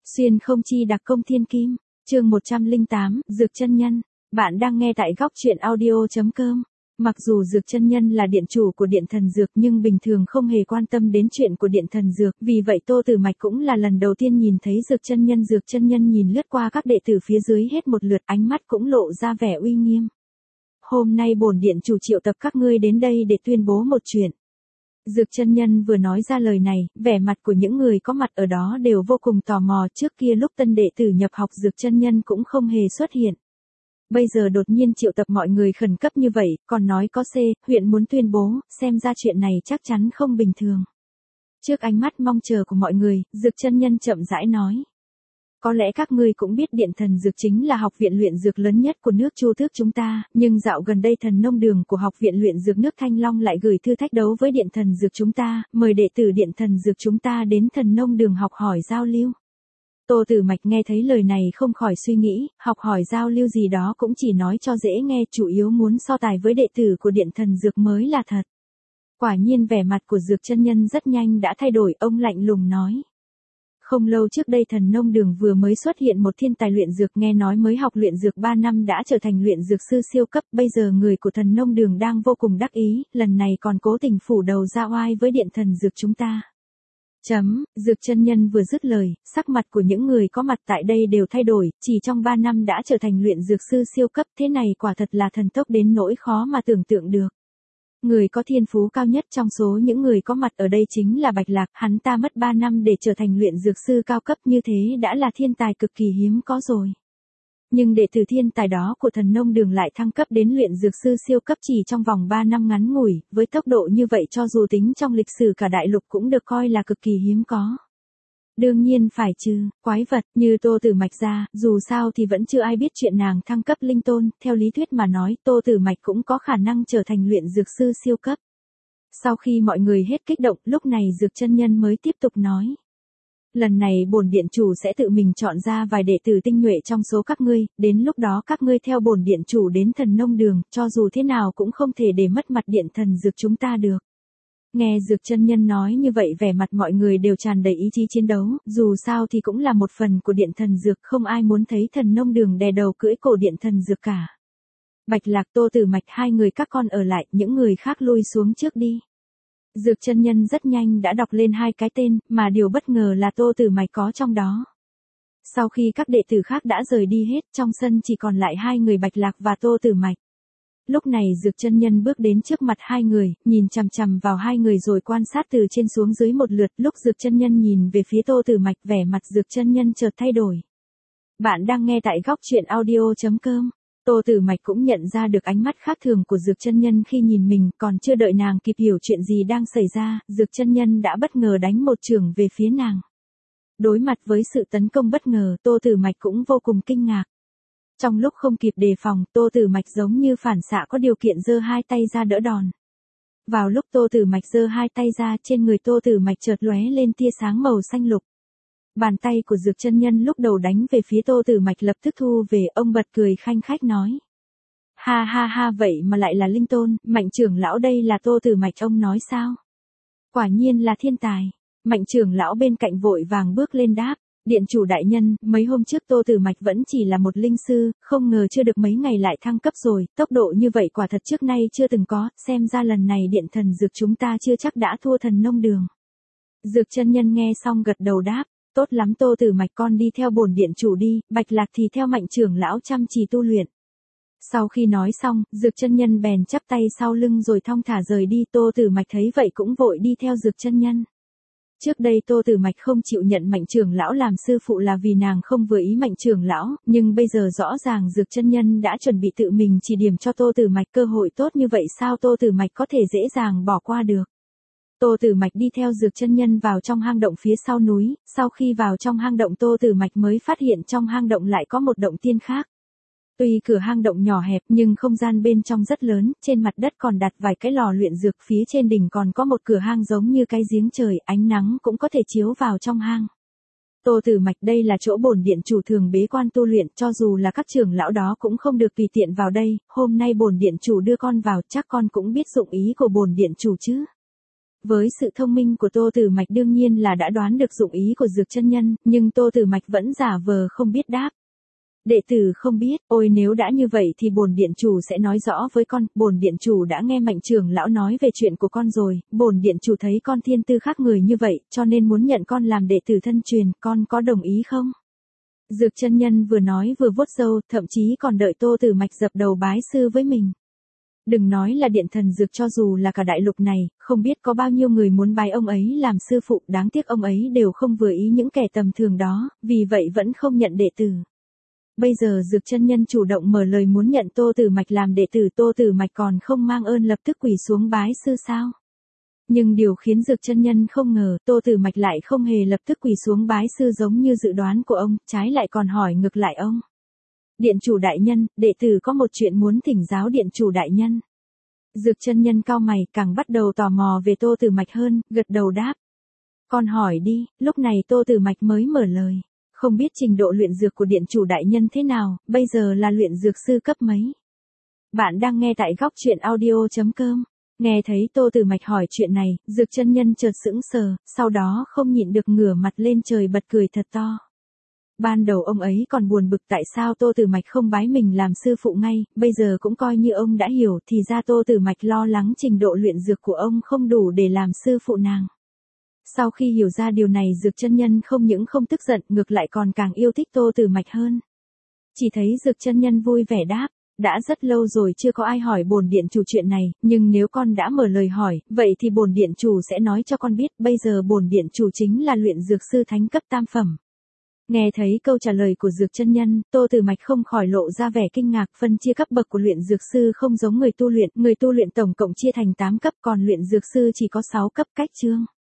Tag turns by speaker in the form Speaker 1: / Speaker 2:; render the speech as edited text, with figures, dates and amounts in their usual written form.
Speaker 1: Xuyên không chi đặc công thiên kim, chương 108, Dược chân nhân. Bạn đang nghe tại góc truyện audio.com. Mặc dù Dược chân nhân là điện chủ của Điện Thần Dược nhưng bình thường không hề quan tâm đến chuyện của Điện Thần Dược, vì vậy Tô Tử Mạch cũng là lần đầu tiên nhìn thấy Dược chân nhân. Dược chân nhân nhìn lướt qua các đệ tử phía dưới hết một lượt, ánh mắt cũng lộ ra vẻ uy nghiêm. Hôm nay bổn điện chủ triệu tập các ngươi đến đây để tuyên bố một chuyện. Dược chân nhân vừa nói ra lời này, vẻ mặt của những người có mặt ở đó đều vô cùng tò mò. Trước kia lúc tân đệ tử nhập học Dược chân nhân cũng không hề xuất hiện. Bây giờ đột nhiên triệu tập mọi người khẩn cấp như vậy, còn nói có huyện muốn tuyên bố, xem ra chuyện này chắc chắn không bình thường. Trước ánh mắt mong chờ của mọi người, Dược chân nhân chậm rãi nói. Có lẽ các ngươi cũng biết Điện Thần Dược chính là học viện luyện dược lớn nhất của nước Chu Tước chúng ta, nhưng dạo gần đây Thần Nông Đường của học viện luyện dược nước Thanh Long lại gửi thư thách đấu với Điện Thần Dược chúng ta, mời đệ tử Điện Thần Dược chúng ta đến Thần Nông Đường học hỏi giao lưu. Tô Tử Mạch nghe thấy lời này không khỏi suy nghĩ, học hỏi giao lưu gì đó cũng chỉ nói cho dễ nghe, chủ yếu muốn so tài với đệ tử của Điện Thần Dược mới là thật. Quả nhiên vẻ mặt của Dược chân nhân rất nhanh đã thay đổi, ông lạnh lùng nói. Không lâu trước đây Thần Nông Đường vừa mới xuất hiện một thiên tài luyện dược, nghe nói mới học luyện dược 3 năm đã trở thành luyện dược sư siêu cấp, bây giờ người của Thần Nông Đường đang vô cùng đắc ý, lần này còn cố tình phủ đầu ra oai với Điện Thần Dược chúng ta. Dược chân nhân vừa dứt lời, sắc mặt của những người có mặt tại đây đều thay đổi, chỉ trong 3 năm đã trở thành luyện dược sư siêu cấp, thế này quả thật là thần tốc đến nỗi khó mà tưởng tượng được. Người có thiên phú cao nhất trong số những người có mặt ở đây chính là Bạch Lạc, hắn ta mất 3 năm để trở thành luyện dược sư cao cấp, như thế đã là thiên tài cực kỳ hiếm có rồi. Nhưng đệ tử thiên tài đó của Thần Nông Đường lại thăng cấp đến luyện dược sư siêu cấp chỉ trong vòng 3 năm ngắn ngủi, với tốc độ như vậy cho dù tính trong lịch sử cả đại lục cũng được coi là cực kỳ hiếm có. Đương nhiên phải chứ, quái vật như Tô Tử Mạch ra, dù sao thì vẫn chưa ai biết chuyện nàng thăng cấp linh tôn, theo lý thuyết mà nói Tô Tử Mạch cũng có khả năng trở thành luyện dược sư siêu cấp. Sau khi mọi người hết kích động, lúc này Dược chân nhân mới tiếp tục nói. Lần này bổn điện chủ sẽ tự mình chọn ra vài đệ tử tinh nhuệ trong số các ngươi, đến lúc đó các ngươi theo bổn điện chủ đến Thần Nông Đường, cho dù thế nào cũng không thể để mất mặt Điện Thần Dược chúng ta được. Nghe Dược chân nhân nói như vậy vẻ mặt mọi người đều tràn đầy ý chí chiến đấu, dù sao thì cũng là một phần của Điện Thần Dược, không ai muốn thấy Thần Nông Đường đè đầu cưỡi cổ Điện Thần Dược cả. Bạch Lạc, Tô Tử Mạch, hai người các con ở lại, những người khác lui xuống trước đi. Dược chân nhân rất nhanh đã đọc lên hai cái tên, mà điều bất ngờ là Tô Tử Mạch có trong đó. Sau khi các đệ tử khác đã rời đi hết, trong sân chỉ còn lại hai người Bạch Lạc và Tô Tử Mạch. Lúc này Dược chân nhân bước đến trước mặt hai người, nhìn chằm chằm vào hai người rồi quan sát từ trên xuống dưới một lượt. Lúc Dược chân nhân nhìn về phía Tô Tử Mạch, vẻ mặt Dược chân nhân chợt thay đổi. Bạn đang nghe tại góc truyện audio.com. Tô Tử Mạch cũng nhận ra được ánh mắt khác thường của Dược chân nhân khi nhìn mình, còn chưa đợi nàng kịp hiểu chuyện gì đang xảy ra, Dược chân nhân đã bất ngờ đánh một chưởng về phía nàng. Đối mặt với sự tấn công bất ngờ, Tô Tử Mạch cũng vô cùng kinh ngạc. Trong lúc không kịp đề phòng, Tô Tử Mạch giống như phản xạ có điều kiện giơ hai tay ra đỡ đòn. Vào lúc Tô Tử Mạch giơ hai tay ra, trên người Tô Tử Mạch chợt lóe lên tia sáng màu xanh lục. Bàn tay của Dược chân nhân lúc đầu đánh về phía Tô Tử Mạch lập tức thu về, ông bật cười khanh khách nói. Ha ha ha, vậy mà lại là linh tôn, Mạnh trưởng lão đây là Tô Tử Mạch ông nói sao? Quả nhiên là thiên tài. Mạnh trưởng lão bên cạnh vội vàng bước lên đáp. Điện chủ đại nhân, mấy hôm trước Tô Tử Mạch vẫn chỉ là một linh sư, không ngờ chưa được mấy ngày lại thăng cấp rồi, tốc độ như vậy quả thật trước nay chưa từng có, xem ra lần này Điện Thần Dược chúng ta chưa chắc đã thua Thần Nông Đường. Dược chân nhân nghe xong gật đầu đáp. Tốt lắm Tô Tử Mạch, con đi theo bổn điện chủ đi, Bạch Lạc thì theo Mạnh trưởng lão chăm chỉ tu luyện. Sau khi nói xong, Dược chân nhân bèn chắp tay sau lưng rồi thong thả rời đi. Tô Tử Mạch thấy vậy cũng vội đi theo Dược chân nhân. Trước đây Tô Tử Mạch không chịu nhận Mạnh trưởng lão làm sư phụ là vì nàng không vừa ý Mạnh trưởng lão, nhưng bây giờ rõ ràng Dược chân nhân đã chuẩn bị tự mình chỉ điểm cho Tô Tử Mạch, cơ hội tốt như vậy sao Tô Tử Mạch có thể dễ dàng bỏ qua được. Tô Tử Mạch đi theo Dược chân nhân vào trong hang động phía sau núi, sau khi vào trong hang động Tô Tử Mạch mới phát hiện trong hang động lại có một động tiên khác. Tuy cửa hang động nhỏ hẹp nhưng không gian bên trong rất lớn, trên mặt đất còn đặt vài cái lò luyện dược, phía trên đỉnh còn có một cửa hang giống như cái giếng trời, ánh nắng cũng có thể chiếu vào trong hang. Tô Tử Mạch, đây là chỗ bổn điện chủ thường bế quan tu luyện, cho dù là các trưởng lão đó cũng không được tùy tiện vào đây, hôm nay bổn điện chủ đưa con vào, chắc con cũng biết dụng ý của bổn điện chủ chứ. Với sự thông minh của Tô Tử Mạch đương nhiên là đã đoán được dụng ý của Dược chân nhân, nhưng Tô Tử Mạch vẫn giả vờ không biết đáp. Đệ tử không biết, ôi nếu đã như vậy thì bổn điện chủ sẽ nói rõ với con, bổn điện chủ đã nghe Mạnh trưởng lão nói về chuyện của con rồi, bổn điện chủ thấy con thiên tư khác người như vậy, cho nên muốn nhận con làm đệ tử thân truyền, con có đồng ý không? Dược chân nhân vừa nói vừa vuốt râu, thậm chí còn đợi Tô Tử Mạch dập đầu bái sư với mình. Đừng nói là điện thần Dược, cho dù là cả đại lục này, không biết có bao nhiêu người muốn bái ông ấy làm sư phụ, đáng tiếc ông ấy đều không vừa ý những kẻ tầm thường đó, vì vậy vẫn không nhận đệ tử. Bây giờ Dược chân nhân chủ động mở lời muốn nhận Tô Tử Mạch làm đệ tử, Tô Tử Mạch còn không mang ơn lập tức quỳ xuống bái sư sao? Nhưng điều khiến Dược chân nhân không ngờ, Tô Tử Mạch lại không hề lập tức quỳ xuống bái sư giống như dự đoán của ông, trái lại còn hỏi ngược lại ông. Điện chủ đại nhân, đệ tử có một chuyện muốn thỉnh giáo điện chủ đại nhân. Dược chân nhân cau mày, càng bắt đầu tò mò về Tô Tử Mạch hơn, gật đầu đáp. Con hỏi đi, lúc này Tô Tử Mạch mới mở lời. Không biết trình độ luyện dược của điện chủ đại nhân thế nào, bây giờ là luyện dược sư cấp mấy? Bạn đang nghe tại góc truyện audio.com. Nghe thấy Tô Tử Mạch hỏi chuyện này, Dược chân nhân chợt sững sờ, sau đó không nhịn được ngửa mặt lên trời bật cười thật to. Ban đầu ông ấy còn buồn bực tại sao Tô Tử Mạch không bái mình làm sư phụ ngay, bây giờ cũng coi như ông đã hiểu, thì ra Tô Tử Mạch lo lắng trình độ luyện dược của ông không đủ để làm sư phụ nàng. Sau khi hiểu ra điều này, Dược chân nhân không những không tức giận, ngược lại còn càng yêu thích Tô Tử Mạch hơn. Chỉ thấy Dược chân nhân vui vẻ đáp, đã rất lâu rồi chưa có ai hỏi bổn điện chủ chuyện này, nhưng nếu con đã mở lời hỏi, vậy thì bổn điện chủ sẽ nói cho con biết, bây giờ bổn điện chủ chính là luyện dược sư thánh cấp tam phẩm. Nghe thấy câu trả lời của Dược chân nhân, Tô Tử Mạch không khỏi lộ ra vẻ kinh ngạc, phân chia cấp bậc của luyện dược sư không giống người tu luyện tổng cộng chia thành 8 cấp, còn luyện dược sư chỉ có 6 cấp, cách chương.